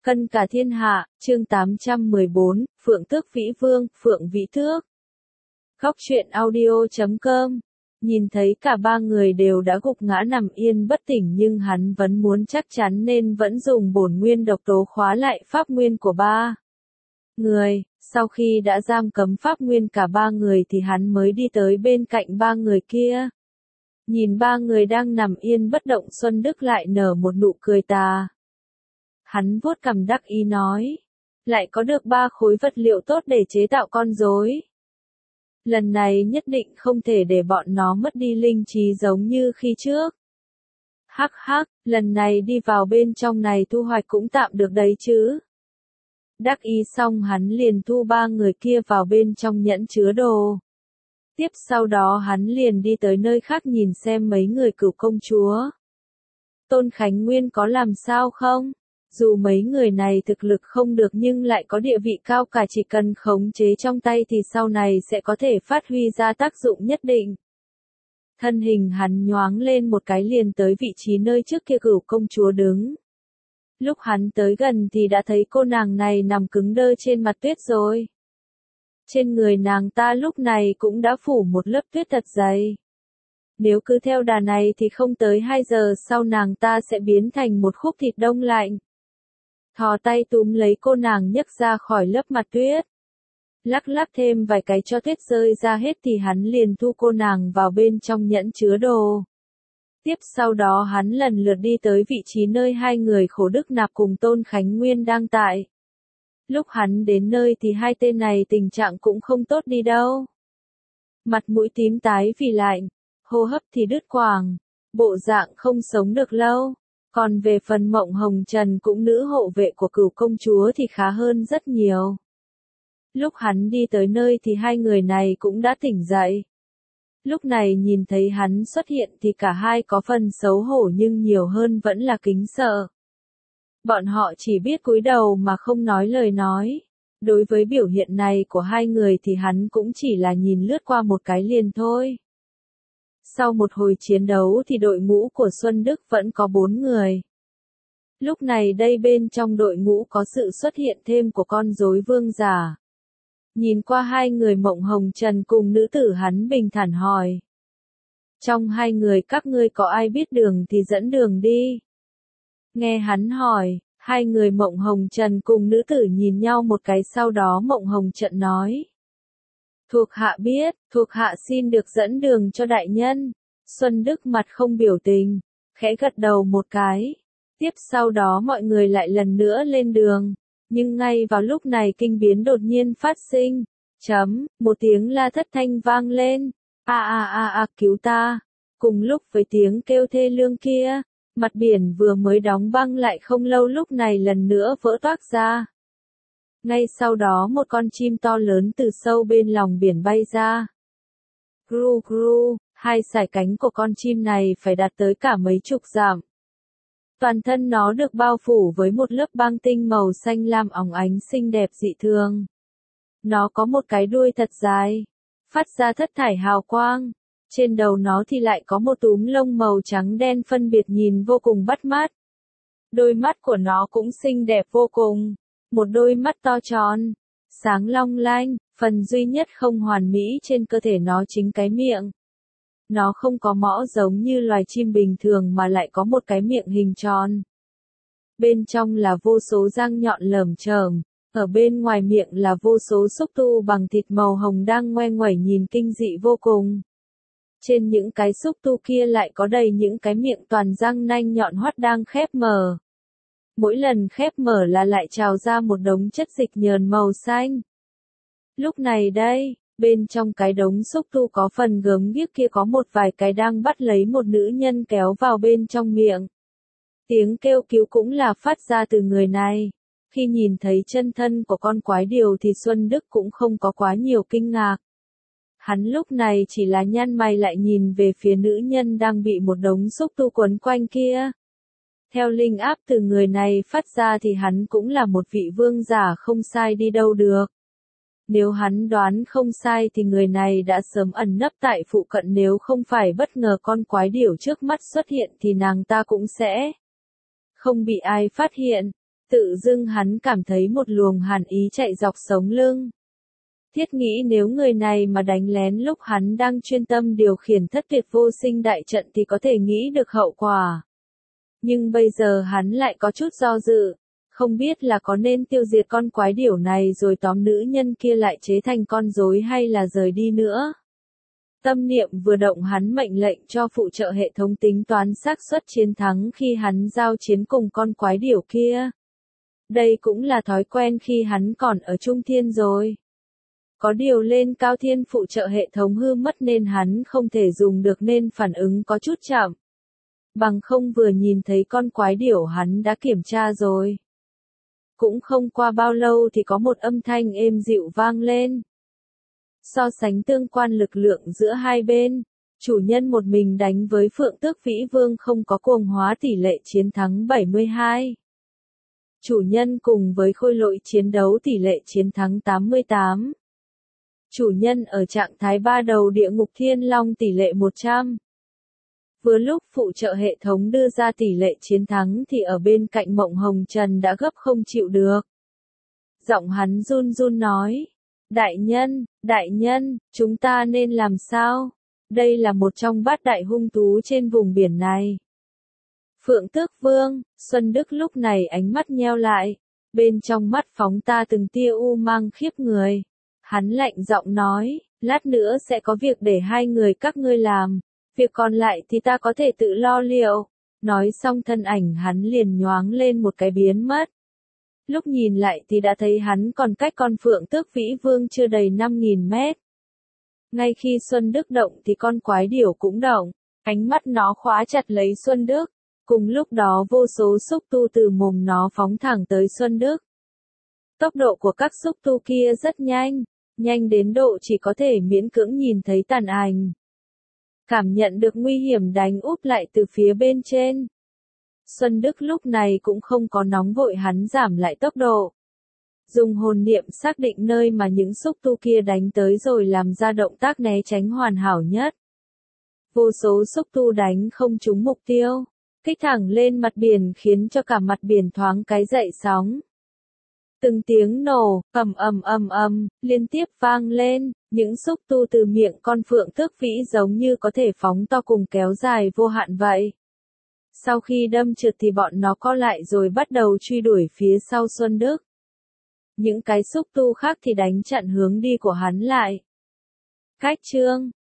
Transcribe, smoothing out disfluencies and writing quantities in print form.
Cân cả thiên hạ, chương 814, Phượng Tước Vĩ Vương, Phượng Vĩ Tước. Góc truyện audio.com. Nhìn thấy cả ba người đều đã gục ngã nằm yên bất tỉnh nhưng hắn vẫn muốn chắc chắn nên vẫn dùng bổn nguyên độc tố khóa lại pháp nguyên của ba người. Sau khi đã giam cấm pháp nguyên cả ba người thì hắn mới đi tới bên cạnh ba người kia. Nhìn ba người đang nằm yên bất động, Xuân Đức lại nở một nụ cười tà. Hắn vuốt cằm đắc ý nói, lại có được 3 khối vật liệu tốt để chế tạo con rối. Lần này nhất định không thể để bọn nó mất đi linh trí giống như khi trước. Hắc hắc, lần này đi vào bên trong này thu hoạch cũng tạm được đấy chứ. Đắc ý xong hắn liền thu 3 người kia vào bên trong nhẫn chứa đồ. Tiếp sau đó hắn liền đi tới nơi khác nhìn xem mấy người Cửu công chúa. Tôn Khánh Nguyên có làm sao không? Dù mấy người này thực lực không được nhưng lại có địa vị cao cả, chỉ cần khống chế trong tay thì sau này sẽ có thể phát huy ra tác dụng nhất định. Thân hình hắn nhoáng lên một cái liền tới vị trí nơi trước kia Cửu công chúa đứng. Lúc hắn tới gần thì đã thấy cô nàng này nằm cứng đơ trên mặt tuyết rồi. Trên người nàng ta lúc này cũng đã phủ một lớp tuyết thật dày. Nếu cứ theo đà này thì không tới 2 giờ sau nàng ta sẽ biến thành một khúc thịt đông lạnh. Thò tay túm lấy cô nàng nhấc ra khỏi lớp mặt tuyết. Lắc lắc thêm vài cái cho tuyết rơi ra hết thì hắn liền thu cô nàng vào bên trong nhẫn chứa đồ. Tiếp sau đó hắn lần lượt đi tới vị trí nơi 2 người Khổ Đức Nạp cùng Tôn Khánh Nguyên đang tại. Lúc hắn đến nơi thì 2 tên này tình trạng cũng không tốt đi đâu. Mặt mũi tím tái vì lạnh, hô hấp thì đứt quãng, bộ dạng không sống được lâu. Còn về phần Mộng Hồng Trần cũng nữ hộ vệ của Cửu công chúa thì khá hơn rất nhiều. Lúc hắn đi tới nơi thì 2 người này cũng đã tỉnh dậy. Lúc này nhìn thấy hắn xuất hiện thì cả hai có phần xấu hổ nhưng nhiều hơn vẫn là kính sợ. Bọn họ chỉ biết cúi đầu mà không nói lời nói. Đối với biểu hiện này của 2 người thì hắn cũng chỉ là nhìn lướt qua một cái liền thôi. Sau một hồi chiến đấu thì đội ngũ của Xuân Đức vẫn có 4 người. Lúc này đây bên trong đội ngũ có sự xuất hiện thêm của con rối vương giả. Nhìn qua 2 người Mộng Hồng Trần cùng nữ tử hắn bình thản hỏi. Trong 2 người các ngươi có ai biết đường thì dẫn đường đi. Nghe hắn hỏi, 2 người Mộng Hồng Trần cùng nữ tử nhìn nhau một cái sau đó Mộng Hồng Trần nói. Thuộc hạ biết, thuộc hạ xin được dẫn đường cho đại nhân. Xuân Đức mặt không biểu tình, khẽ gật đầu một cái. Tiếp sau đó mọi người lại lần nữa lên đường. Nhưng ngay vào lúc này kinh biến đột nhiên phát sinh. Một tiếng la thất thanh vang lên. Cứu ta. Cùng lúc với tiếng kêu thê lương kia, mặt biển vừa mới đóng băng lại không lâu lúc này lần nữa vỡ toác ra. Ngay sau đó một con chim to lớn từ sâu bên lòng biển bay ra. Gru gru, 2 sải cánh của con chim này phải đạt tới cả mấy chục dặm. Toàn thân nó được bao phủ với một lớp băng tinh màu xanh lam óng ánh xinh đẹp dị thường. Nó có một cái đuôi thật dài, phát ra thất thải hào quang. Trên đầu nó thì lại có một túm lông màu trắng đen phân biệt nhìn vô cùng bắt mắt. Đôi mắt của nó cũng xinh đẹp vô cùng. Một đôi mắt to tròn, sáng long lanh, phần duy nhất không hoàn mỹ trên cơ thể nó chính cái miệng. Nó không có mõ giống như loài chim bình thường mà lại có một cái miệng hình tròn. Bên trong là vô số răng nhọn lởm chởm, ở bên ngoài miệng là vô số xúc tu bằng thịt màu hồng đang ngoe nguẩy nhìn kinh dị vô cùng. Trên những cái xúc tu kia lại có đầy những cái miệng toàn răng nanh nhọn hoắt đang khép mở. Mỗi lần khép mở là lại trào ra một đống chất dịch nhờn màu xanh. Lúc này đây, bên trong cái đống xúc tu có phần gớm ghiếc kia có một vài cái đang bắt lấy một nữ nhân kéo vào bên trong miệng. Tiếng kêu cứu cũng là phát ra từ người này. Khi nhìn thấy chân thân của con quái điều thì Xuân Đức cũng không có quá nhiều kinh ngạc. Hắn lúc này chỉ là nhăn mày lại nhìn về phía nữ nhân đang bị một đống xúc tu quấn quanh kia. Theo linh áp từ người này phát ra thì hắn cũng là một vị vương giả không sai đi đâu được. Nếu hắn đoán không sai thì người này đã sớm ẩn nấp tại phụ cận, nếu không phải bất ngờ con quái điểu trước mắt xuất hiện thì nàng ta cũng sẽ không bị ai phát hiện. Tự dưng hắn cảm thấy một luồng hàn ý chạy dọc sống lưng. Thiết nghĩ nếu người này mà đánh lén lúc hắn đang chuyên tâm điều khiển thất tuyệt vô sinh đại trận thì có thể nghĩ được hậu quả. Nhưng bây giờ hắn lại có chút do dự, không biết là có nên tiêu diệt con quái điểu này rồi tóm nữ nhân kia lại chế thành con rối hay là rời đi nữa. Tâm niệm vừa động hắn mệnh lệnh cho phụ trợ hệ thống tính toán xác suất chiến thắng khi hắn giao chiến cùng con quái điểu kia. Đây cũng là thói quen khi hắn còn ở Trung Thiên rồi. Có điều lên Cao Thiên phụ trợ hệ thống hư mất nên hắn không thể dùng được nên phản ứng có chút chậm. Bằng không vừa nhìn thấy con quái điểu hắn đã kiểm tra rồi. Cũng không qua bao lâu thì có một âm thanh êm dịu vang lên. So sánh tương quan lực lượng giữa hai bên, chủ nhân một mình đánh với Phượng Tước Vĩ Vương không có cuồng hóa tỷ lệ chiến thắng 72. Chủ nhân cùng với khôi lỗi chiến đấu tỷ lệ chiến thắng 88. Chủ nhân ở trạng thái ba đầu địa ngục thiên long tỷ lệ 100. Vừa lúc phụ trợ hệ thống đưa ra tỷ lệ chiến thắng thì ở bên cạnh Mộng Hồng Trần đã gấp không chịu được. Giọng hắn run run nói, đại nhân, chúng ta nên làm sao? Đây là một trong bát đại hung thú trên vùng biển này. Phượng Tước Vương, Xuân Đức lúc này ánh mắt nheo lại, bên trong mắt phóng ta từng tia u mang khiếp người. Hắn lạnh giọng nói, lát nữa sẽ có việc để hai người các ngươi làm, việc còn lại thì ta có thể tự lo liệu. Nói xong thân ảnh hắn liền nhoáng lên một cái biến mất. Lúc nhìn lại thì đã thấy hắn còn cách con Phượng Tước Vĩ Vương chưa đầy 5.000 mét. Ngay khi Xuân Đức động thì con quái điểu cũng động, ánh mắt nó khóa chặt lấy Xuân Đức. Cùng lúc đó vô số xúc tu từ mồm nó phóng thẳng tới Xuân Đức. Tốc độ của các xúc tu kia rất nhanh đến độ chỉ có thể miễn cưỡng nhìn thấy tàn ảnh. Cảm nhận được nguy hiểm đánh úp lại từ phía bên trên. Xuân Đức lúc này cũng không có nóng vội, hắn giảm lại tốc độ. Dùng hồn niệm xác định nơi mà những xúc tu kia đánh tới rồi làm ra động tác né tránh hoàn hảo nhất. Vô số xúc tu đánh không trúng mục tiêu, kích thẳng lên mặt biển khiến cho cả mặt biển thoáng cái dậy sóng. Từng tiếng nổ, ầm, liên tiếp vang lên, những xúc tu từ miệng con Phượng Tước Vĩ giống như có thể phóng to cùng kéo dài vô hạn vậy. Sau khi đâm trượt thì bọn nó co lại rồi bắt đầu truy đuổi phía sau Xuân Đức. Những cái xúc tu khác thì đánh chặn hướng đi của hắn lại. Cách chương